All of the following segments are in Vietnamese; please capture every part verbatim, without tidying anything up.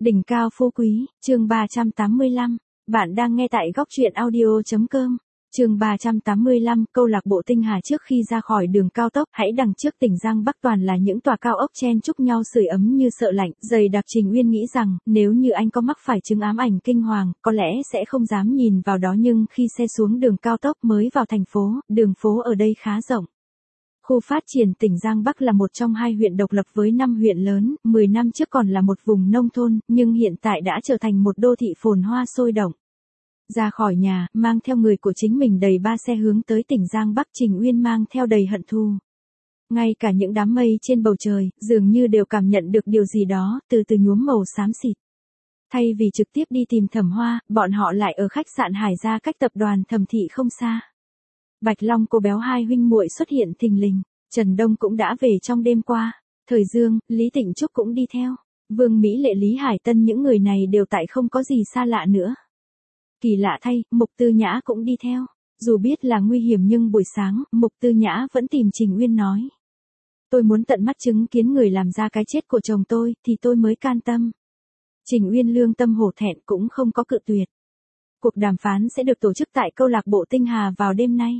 Đỉnh cao phú quý, chương ba trăm tám mươi lăm. Bạn đang nghe tại góc truyện audio.com. Chương ba trăm tám mươi lăm, câu lạc bộ Tinh Hà. Trước khi ra khỏi đường cao tốc, hãy đằng trước tỉnh Giang Bắc toàn là những tòa cao ốc chen chúc nhau sưởi ấm như sợ lạnh. Dày đặc. Trình Uyên nghĩ rằng, nếu như anh có mắc phải chứng ám ảnh kinh hoàng, có lẽ sẽ không dám nhìn vào đó, nhưng khi xe xuống đường cao tốc mới vào thành phố, đường phố ở đây khá rộng. Khu phát triển tỉnh Giang Bắc là một trong hai huyện độc lập với năm huyện lớn, mười năm trước còn là một vùng nông thôn, nhưng hiện tại đã trở thành một đô thị phồn hoa sôi động. Ra khỏi nhà, mang theo người của chính mình đầy ba xe hướng tới tỉnh Giang Bắc, Trình Uyên mang theo đầy hận thù. Ngay cả những đám mây trên bầu trời, dường như đều cảm nhận được điều gì đó, từ từ nhuốm màu xám xịt. Thay vì trực tiếp đi tìm Thẩm Hoa, bọn họ lại ở khách sạn Hải Gia cách tập đoàn Thẩm Thị không xa. Bạch Long cô béo hai huynh muội xuất hiện thình lình, Trần Đông cũng đã về trong đêm qua, Thời Dương, Lý Tịnh Trúc cũng đi theo, Vương Mỹ Lệ, Lý Hải Tân, những người này đều tại không có gì xa lạ nữa. Kỳ lạ thay, Mục Tư Nhã cũng đi theo, dù biết là nguy hiểm nhưng buổi sáng, Mục Tư Nhã vẫn tìm Trình Uyên nói. Tôi muốn tận mắt chứng kiến người làm ra cái chết của chồng tôi, thì tôi mới can tâm. Trình Uyên lương tâm hổ thẹn cũng không có cự tuyệt. Cuộc đàm phán sẽ được tổ chức tại câu lạc bộ Tinh Hà vào đêm nay.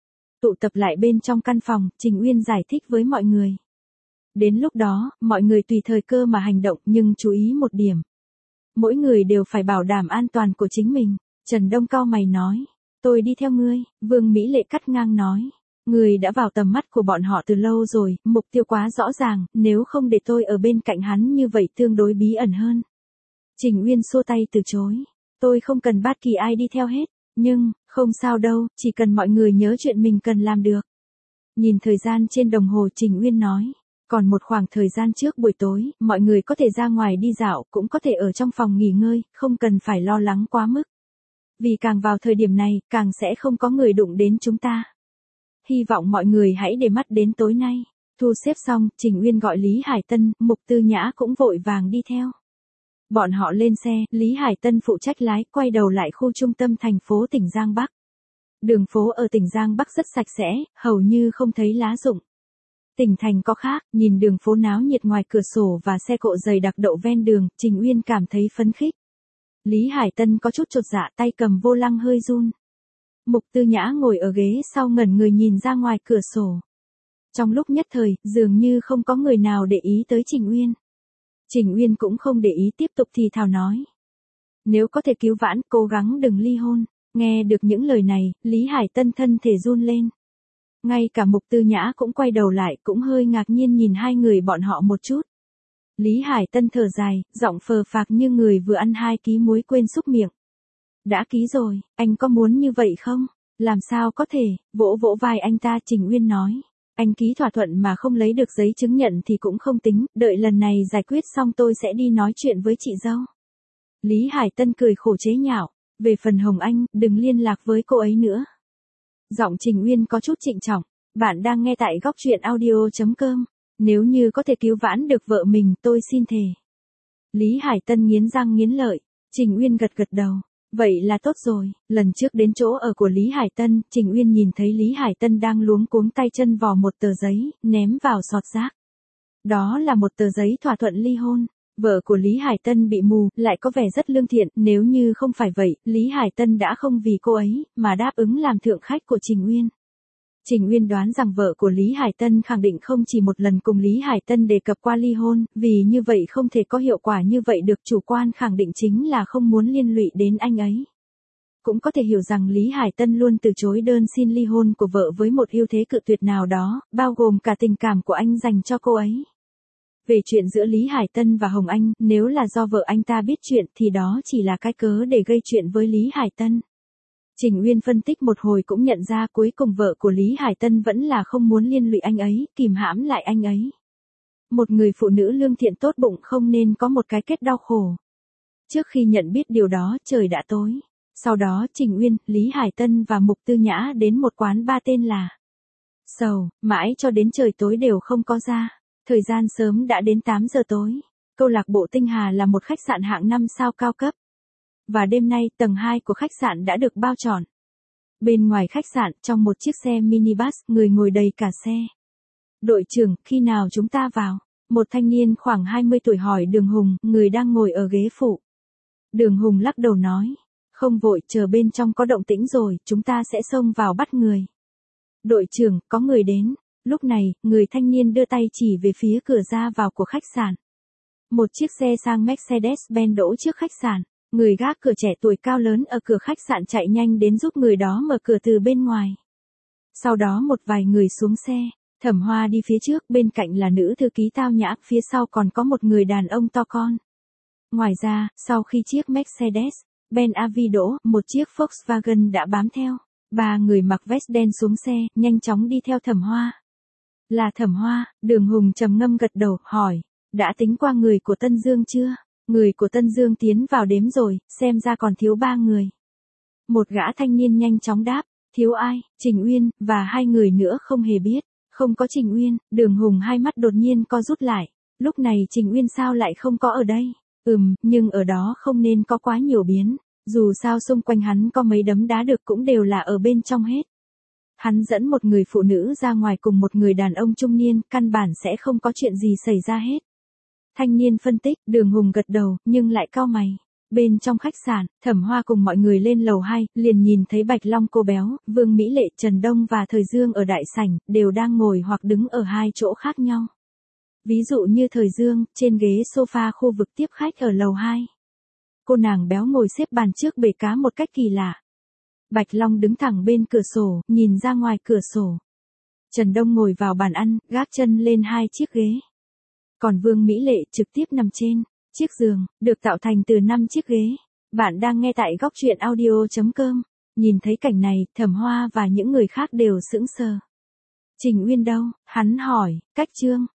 Tụ tập lại bên trong căn phòng, Trình Uyên giải thích với mọi người. Đến lúc đó, mọi người tùy thời cơ mà hành động, nhưng chú ý một điểm. Mỗi người đều phải bảo đảm an toàn của chính mình. Trần Đông cau mày nói, tôi đi theo ngươi. Vương Mỹ Lệ cắt ngang nói, người đã vào tầm mắt của bọn họ từ lâu rồi, mục tiêu quá rõ ràng, nếu không để tôi ở bên cạnh hắn như vậy tương đối bí ẩn hơn. Trình Uyên xua tay từ chối, tôi không cần bất kỳ ai đi theo hết. Nhưng, không sao đâu, chỉ cần mọi người nhớ chuyện mình cần làm được. Nhìn thời gian trên đồng hồ, Trình Uyên nói, còn một khoảng thời gian trước buổi tối, mọi người có thể ra ngoài đi dạo, cũng có thể ở trong phòng nghỉ ngơi, không cần phải lo lắng quá mức. Vì càng vào thời điểm này, càng sẽ không có người đụng đến chúng ta. Hy vọng mọi người hãy để mắt đến tối nay. Thu xếp xong, Trình Uyên gọi Lý Hải Tân, Mục Tư Nhã cũng vội vàng đi theo. Bọn họ lên xe, Lý Hải Tân phụ trách lái, quay đầu lại khu trung tâm thành phố tỉnh Giang Bắc. Đường phố ở tỉnh Giang Bắc rất sạch sẽ, hầu như không thấy lá rụng. Tỉnh thành có khác, nhìn đường phố náo nhiệt ngoài cửa sổ và xe cộ dày đặc đậu ven đường, Trình Uyên cảm thấy phấn khích. Lý Hải Tân có chút chột dạ, tay cầm vô lăng hơi run. Mục Tư Nhã ngồi ở ghế sau ngẩn người nhìn ra ngoài cửa sổ. Trong lúc nhất thời, dường như không có người nào để ý tới Trình Uyên. Trình Uyên cũng không để ý, tiếp tục thì thào nói. Nếu có thể cứu vãn, cố gắng đừng ly hôn. Nghe được những lời này, Lý Hải Tân thân thể run lên. Ngay cả Mục Tư Nhã cũng quay đầu lại, cũng hơi ngạc nhiên nhìn hai người bọn họ một chút. Lý Hải Tân thở dài, giọng phờ phạc như người vừa ăn hai ký muối quên xúc miệng. Đã ký rồi, anh có muốn như vậy không? Làm sao có thể, vỗ vỗ vai anh ta. Trình Uyên nói. Anh ký thỏa thuận mà không lấy được giấy chứng nhận thì cũng không tính, đợi lần này giải quyết xong tôi sẽ đi nói chuyện với chị dâu. Lý Hải Tân cười khổ chế nhạo, về phần Hồng Anh, đừng liên lạc với cô ấy nữa. Giọng Trình Uyên có chút trịnh trọng, bạn đang nghe tại góc truyện audio.com, nếu như có thể cứu vãn được vợ mình tôi xin thề. Lý Hải Tân nghiến răng nghiến lợi, Trình Uyên gật gật đầu. Vậy là tốt rồi, lần trước đến chỗ ở của Lý Hải Tân, Trình Uyên nhìn thấy Lý Hải Tân đang luống cuống tay chân vò một tờ giấy, ném vào sọt rác. Đó là một tờ giấy thỏa thuận ly hôn. Vợ của Lý Hải Tân bị mù, lại có vẻ rất lương thiện, nếu như không phải vậy, Lý Hải Tân đã không vì cô ấy, mà đáp ứng làm thượng khách của Trình Uyên. Trình Uyên đoán rằng vợ của Lý Hải Tân khẳng định không chỉ một lần cùng Lý Hải Tân đề cập qua ly hôn, vì như vậy không thể có hiệu quả như vậy được, chủ quan khẳng định chính là không muốn liên lụy đến anh ấy. Cũng có thể hiểu rằng Lý Hải Tân luôn từ chối đơn xin ly hôn của vợ với một ưu thế cự tuyệt nào đó, bao gồm cả tình cảm của anh dành cho cô ấy. Về chuyện giữa Lý Hải Tân và Hồng Anh, nếu là do vợ anh ta biết chuyện thì đó chỉ là cái cớ để gây chuyện với Lý Hải Tân. Trình Uyên phân tích một hồi cũng nhận ra cuối cùng vợ của Lý Hải Tân vẫn là không muốn liên lụy anh ấy, kìm hãm lại anh ấy. Một người phụ nữ lương thiện tốt bụng không nên có một cái kết đau khổ. Trước khi nhận biết điều đó, trời đã tối. Sau đó Trình Uyên, Lý Hải Tân và Mục Tư Nhã đến một quán bar tên là Sầu, mãi cho đến trời tối đều không có ra. Thời gian sớm đã đến tám giờ tối. Câu lạc bộ Tinh Hà là một khách sạn hạng năm sao cao cấp. Và đêm nay, tầng hai của khách sạn đã được bao trọn. Bên ngoài khách sạn, trong một chiếc xe minibus, người ngồi đầy cả xe. Đội trưởng, khi nào chúng ta vào? Một thanh niên khoảng hai mươi tuổi hỏi Đường Hùng, người đang ngồi ở ghế phụ. Đường Hùng lắc đầu nói, không vội, chờ bên trong có động tĩnh rồi, chúng ta sẽ xông vào bắt người. Đội trưởng, có người đến. Lúc này, người thanh niên đưa tay chỉ về phía cửa ra vào của khách sạn. Một chiếc xe sang Mercedes-Benz đỗ trước khách sạn. Người gác cửa trẻ tuổi cao lớn ở cửa khách sạn chạy nhanh đến giúp người đó mở cửa từ bên ngoài. Sau đó một vài người xuống xe. Thẩm Hoa đi phía trước, bên cạnh là nữ thư ký tao nhã, phía sau còn có một người đàn ông to con. Ngoài ra, sau khi chiếc Mercedes-Benz a vê đỗ, một chiếc Volkswagen đã bám theo. Ba người mặc vest đen xuống xe, nhanh chóng đi theo Thẩm Hoa. Là Thẩm Hoa, Đường Hùng trầm ngâm gật đầu, hỏi, đã tính qua người của Tân Dương chưa? Người của Tân Dương tiến vào đếm rồi, xem ra còn thiếu ba người. Một gã thanh niên nhanh chóng đáp, thiếu ai, Trình Uyên, và hai người nữa không hề biết. Không có Trình Uyên, Đường Hùng hai mắt đột nhiên co rút lại. Lúc này Trình Uyên sao lại không có ở đây? Ừm, nhưng ở đó không nên có quá nhiều biến. Dù sao xung quanh hắn có mấy đấm đá được cũng đều là ở bên trong hết. Hắn dẫn một người phụ nữ ra ngoài cùng một người đàn ông trung niên, căn bản sẽ không có chuyện gì xảy ra hết. Thanh niên phân tích, Đường Hùng gật đầu, nhưng lại cau mày. Bên trong khách sạn, Thẩm Hoa cùng mọi người lên lầu hai, liền nhìn thấy Bạch Long cô béo, Vương Mỹ Lệ, Trần Đông và Thời Dương ở đại sảnh, đều đang ngồi hoặc đứng ở hai chỗ khác nhau. Ví dụ như Thời Dương, trên ghế sofa khu vực tiếp khách ở lầu hai. Cô nàng béo ngồi xếp bàn trước bể cá một cách kỳ lạ. Bạch Long đứng thẳng bên cửa sổ, nhìn ra ngoài cửa sổ. Trần Đông ngồi vào bàn ăn, gác chân lên hai chiếc ghế. Còn Vương Mỹ Lệ trực tiếp nằm trên chiếc giường, được tạo thành từ năm chiếc ghế. Bạn đang nghe tại góc truyện audio chấm com. Nhìn thấy cảnh này, Thẩm Hoa và những người khác đều sững sờ. Trình Uyên đâu? Hắn hỏi, cách Trương.